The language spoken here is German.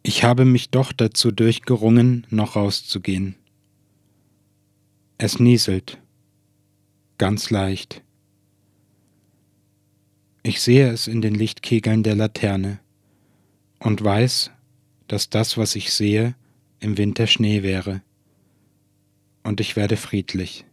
Ich habe mich doch dazu durchgerungen, noch rauszugehen. Es nieselt, ganz leicht. Ich sehe es in den Lichtkegeln der Laterne und weiß, dass das, was ich sehe, im Winter Schnee wäre. Und ich werde friedlich.